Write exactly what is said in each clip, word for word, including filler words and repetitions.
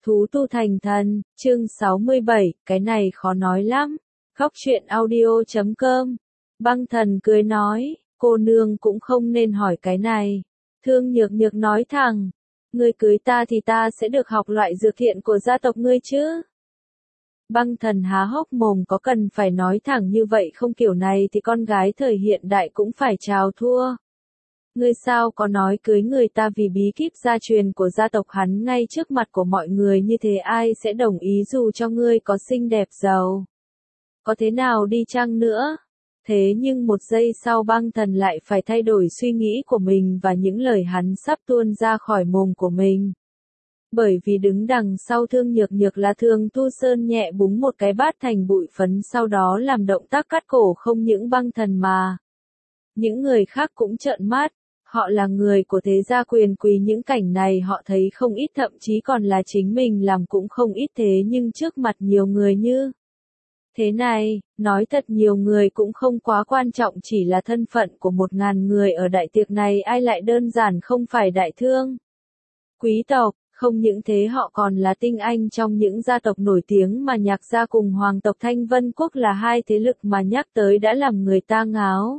Thú tu thành thần, chương sáu mươi bảy, cái này khó nói lắm. Khóc chuyện audio chấm com. Băng thần cười nói, cô nương cũng không nên hỏi cái này. Thương Nhược Nhược nói thẳng, ngươi cưới ta thì ta sẽ được học loại dược thiện của gia tộc ngươi chứ. Băng thần há hốc mồm, có cần phải nói thẳng như vậy không, kiểu này thì con gái thời hiện đại cũng phải chào thua. Ngươi sao có nói cưới người ta vì bí kíp gia truyền của gia tộc hắn ngay trước mặt của mọi người, như thế ai sẽ đồng ý dù cho ngươi có xinh đẹp giàu. Có thế nào đi chăng nữa? Thế nhưng một giây sau băng thần lại phải thay đổi suy nghĩ của mình và những lời hắn sắp tuôn ra khỏi mồm của mình. Bởi vì đứng đằng sau Thương Nhược Nhược là Thương Tu Sơn nhẹ búng một cái bát thành bụi phấn, sau đó làm động tác cắt cổ. Không những băng thần mà những người khác cũng trợn mắt. Họ là người của thế gia quyền quý, những cảnh này họ thấy không ít, thậm chí còn là chính mình làm cũng không ít, thế nhưng trước mặt nhiều người như thế này, nói thật nhiều người cũng không quá quan trọng, chỉ là thân phận của một ngàn người ở đại tiệc này ai lại đơn giản không phải đại thương quý tộc. Không những thế họ còn là tinh anh trong những gia tộc nổi tiếng mà Nhạc gia cùng hoàng tộc Thanh Vân Quốc là hai thế lực mà nhắc tới đã làm người ta ngáo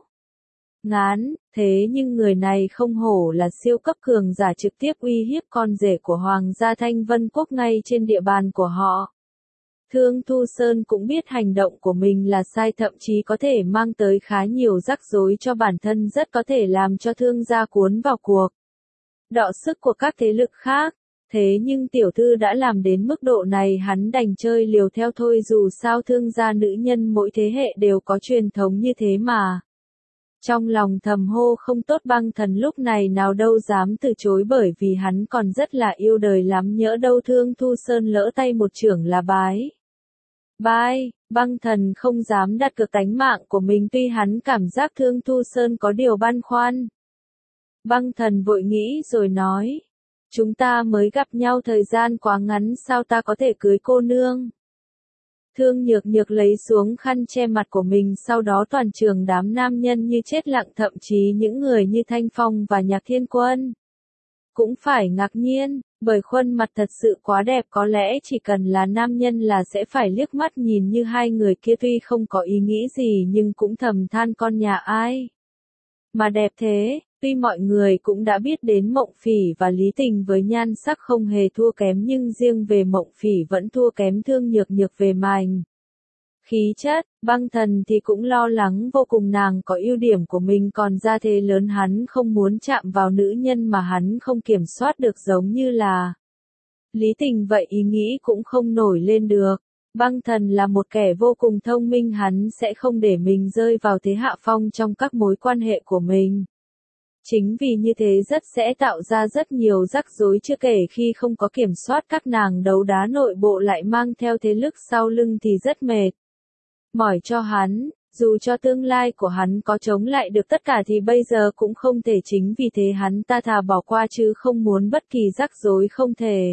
ngán. Thế nhưng người này không hổ là siêu cấp cường giả, trực tiếp uy hiếp con rể của hoàng gia Thanh Vân Quốc ngay trên địa bàn của họ. Thương Tu Sơn cũng biết hành động của mình là sai, thậm chí có thể mang tới khá nhiều rắc rối cho bản thân, rất có thể làm cho thương gia cuốn vào cuộc đọ sức của các thế lực khác. Thế nhưng tiểu thư đã làm đến mức độ này, hắn đành chơi liều theo thôi, dù sao thương gia nữ nhân mỗi thế hệ đều có truyền thống như thế mà. Trong lòng thầm hô không tốt, băng thần lúc này nào đâu dám từ chối, bởi vì hắn còn rất là yêu đời lắm, nhỡ đâu Thương Tu Sơn lỡ tay một chưởng là bái. Bye, băng thần không dám đặt cược tánh mạng của mình, tuy hắn cảm giác Thương Tu Sơn có điều băn khoăn. Băng thần vội nghĩ rồi nói, chúng ta mới gặp nhau thời gian quá ngắn, sao ta có thể cưới cô nương? Thương Nhược Nhược lấy xuống khăn che mặt của mình, sau đó toàn trường đám nam nhân như chết lặng, thậm chí những người như Thanh Phong và Nhạc Thiên Quân cũng phải ngạc nhiên, bởi khuôn mặt thật sự quá đẹp, có lẽ chỉ cần là nam nhân là sẽ phải liếc mắt nhìn như hai người kia, tuy không có ý nghĩ gì nhưng cũng thầm than con nhà ai mà đẹp thế. Tuy mọi người cũng đã biết đến Mộng Phỉ và Lý Tình với nhan sắc không hề thua kém, nhưng riêng về Mộng Phỉ vẫn thua kém Thương Nhược Nhược về mành khí chất. Băng thần thì cũng lo lắng vô cùng, nàng có ưu điểm của mình, còn gia thế lớn, hắn không muốn chạm vào nữ nhân mà hắn không kiểm soát được, giống như là Lý Tình vậy, ý nghĩ cũng không nổi lên được. Băng thần là một kẻ vô cùng thông minh, hắn sẽ không để mình rơi vào thế hạ phong trong các mối quan hệ của mình. Chính vì như thế rất sẽ tạo ra rất nhiều rắc rối, chưa kể khi không có kiểm soát các nàng đấu đá nội bộ lại mang theo thế lực sau lưng thì rất mệt mỏi cho hắn. Dù cho tương lai của hắn có chống lại được tất cả thì bây giờ cũng không thể, chính vì thế hắn ta thà bỏ qua chứ không muốn bất kỳ rắc rối không thể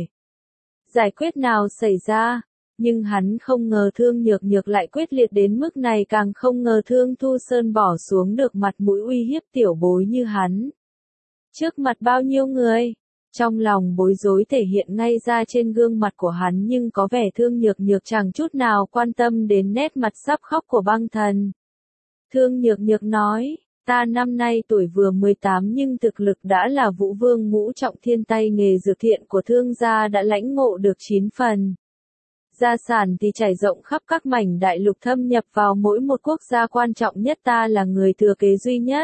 giải quyết nào xảy ra. Nhưng hắn không ngờ Thương Nhược Nhược lại quyết liệt đến mức này, càng không ngờ Thương Tu Sơn bỏ xuống được mặt mũi uy hiếp tiểu bối như hắn trước mặt bao nhiêu người. Trong lòng bối rối thể hiện ngay ra trên gương mặt của hắn, nhưng có vẻ Thương Nhược Nhược chẳng chút nào quan tâm đến nét mặt sắp khóc của băng thần. Thương Nhược Nhược nói, ta năm nay tuổi vừa mười tám nhưng thực lực đã là vũ vương ngũ trọng thiên, tay nghề dược thiện của thương gia đã lãnh ngộ được chín phần. Gia sản thì trải rộng khắp các mảnh đại lục, thâm nhập vào mỗi một quốc gia quan trọng nhất, ta là người thừa kế duy nhất.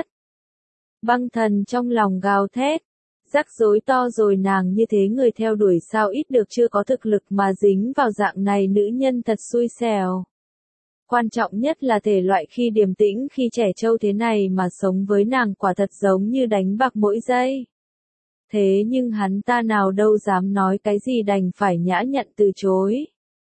Băng thần trong lòng gào thét, rắc rối to rồi, nàng như thế người theo đuổi sao ít được, chưa có thực lực mà dính vào dạng này nữ nhân thật xui xẻo. Quan trọng nhất là thể loại khi điềm tĩnh khi trẻ trâu thế này mà sống với nàng quả thật giống như đánh bạc mỗi giây. Thế nhưng hắn ta nào đâu dám nói cái gì, đành phải nhã nhặn từ chối.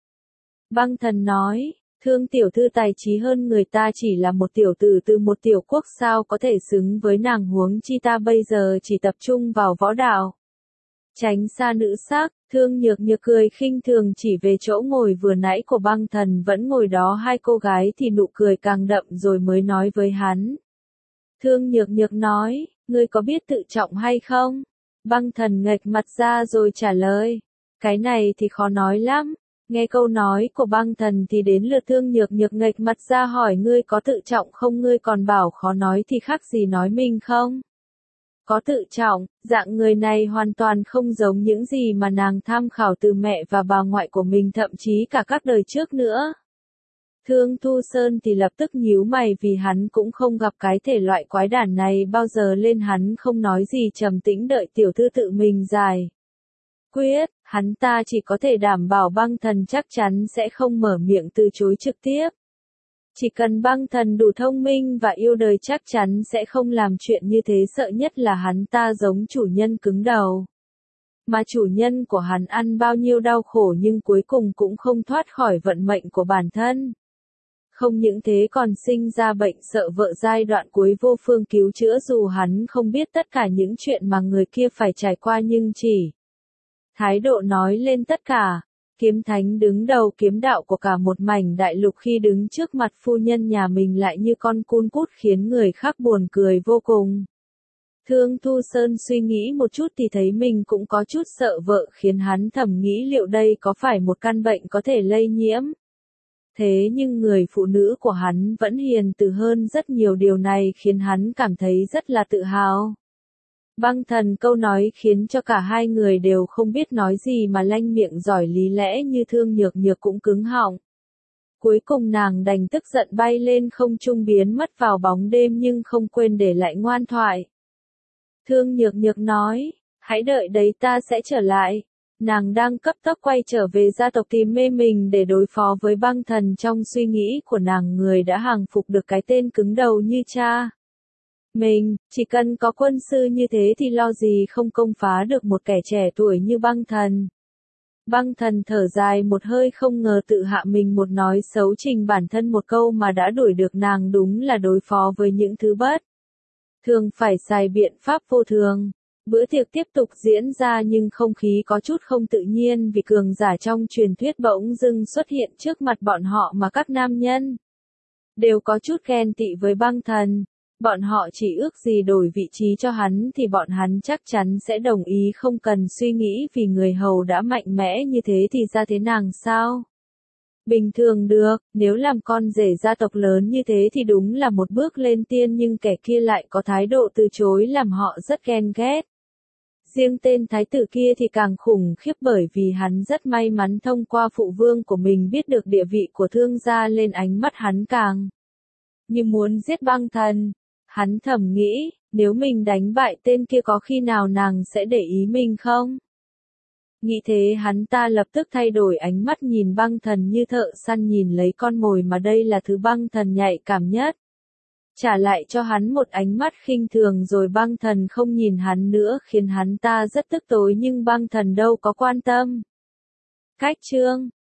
Băng thần nói, Thương tiểu thư tài trí hơn người ta, chỉ là một tiểu tử từ một tiểu quốc sao có thể xứng với nàng, huống chi ta bây giờ chỉ tập trung vào võ đạo. Tránh xa nữ sắc. Thương Nhược Nhược cười khinh thường chỉ về chỗ ngồi vừa nãy của băng thần vẫn ngồi đó hai cô gái, thì nụ cười càng đậm rồi mới nói với hắn. Thương Nhược Nhược nói, ngươi có biết tự trọng hay không? Băng thần nghệch mặt ra rồi trả lời. Cái này thì khó nói lắm. Nghe câu nói của băng thần thì đến lượt Thương Nhược Nhược nghệch mặt ra hỏi ngươi có tự trọng không, ngươi còn bảo khó nói thì khác gì nói mình không? Có tự trọng, dạng người này hoàn toàn không giống những gì mà nàng tham khảo từ mẹ và bà ngoại của mình, thậm chí cả các đời trước nữa. Thương Thu Sơn thì lập tức nhíu mày vì hắn cũng không gặp cái thể loại quái đản này bao giờ, lên hắn không nói gì trầm tĩnh đợi tiểu thư tự mình giải quyết, hắn ta chỉ có thể đảm bảo băng thần chắc chắn sẽ không mở miệng từ chối trực tiếp. Chỉ cần băng thần đủ thông minh và yêu đời chắc chắn sẽ không làm chuyện như thế, sợ nhất là hắn ta giống chủ nhân cứng đầu. Mà chủ nhân của hắn ăn bao nhiêu đau khổ nhưng cuối cùng cũng không thoát khỏi vận mệnh của bản thân. Không những thế còn sinh ra bệnh sợ vợ giai đoạn cuối vô phương cứu chữa, dù hắn không biết tất cả những chuyện mà người kia phải trải qua nhưng chỉ thái độ nói lên tất cả. Kiếm thánh đứng đầu kiếm đạo của cả một mảnh đại lục khi đứng trước mặt phu nhân nhà mình lại như con cun cút khiến người khác buồn cười vô cùng. Thương Thu Sơn suy nghĩ một chút thì thấy mình cũng có chút sợ vợ, khiến hắn thầm nghĩ liệu đây có phải một căn bệnh có thể lây nhiễm. Thế nhưng người phụ nữ của hắn vẫn hiền từ hơn rất nhiều, điều này khiến hắn cảm thấy rất là tự hào. Băng thần câu nói khiến cho cả hai người đều không biết nói gì mà lanh miệng giỏi lý lẽ như Thương Nhược Nhược cũng cứng họng. Cuối cùng nàng đành tức giận bay lên không trung biến mất vào bóng đêm nhưng không quên để lại ngoan thoại. Thương Nhược Nhược nói, hãy đợi đấy ta sẽ trở lại. Nàng đang cấp tốc quay trở về gia tộc tìm mê mình để đối phó với băng thần, trong suy nghĩ của nàng người đã hàng phục được cái tên cứng đầu như cha mình, chỉ cần có quân sư như thế thì lo gì không công phá được một kẻ trẻ tuổi như băng thần. Băng thần thở dài một hơi, không ngờ tự hạ mình một nói xấu trình bản thân một câu mà đã đuổi được nàng, đúng là đối phó với những thứ bất thường phải xài biện pháp vô thường. Bữa tiệc tiếp tục diễn ra nhưng không khí có chút không tự nhiên vì cường giả trong truyền thuyết bỗng dưng xuất hiện trước mặt bọn họ mà các nam nhân đều có chút ghen tị với băng thần. Bọn họ chỉ ước gì đổi vị trí cho hắn thì bọn hắn chắc chắn sẽ đồng ý không cần suy nghĩ, vì người hầu đã mạnh mẽ như thế thì ra thế nàng sao? Bình thường được, nếu làm con rể gia tộc lớn như thế thì đúng là một bước lên tiên, nhưng kẻ kia lại có thái độ từ chối làm họ rất ghen ghét. Riêng tên thái tử kia thì càng khủng khiếp, bởi vì hắn rất may mắn thông qua phụ vương của mình biết được địa vị của Thương gia, lên ánh mắt hắn càng như muốn giết băng thần. Hắn thầm nghĩ, nếu mình đánh bại tên kia có khi nào nàng sẽ để ý mình không? Nghĩ thế hắn ta lập tức thay đổi ánh mắt nhìn băng thần như thợ săn nhìn lấy con mồi, mà đây là thứ băng thần nhạy cảm nhất. Trả lại cho hắn một ánh mắt khinh thường rồi băng thần không nhìn hắn nữa, khiến hắn ta rất tức tối, nhưng băng thần đâu có quan tâm. Cách chương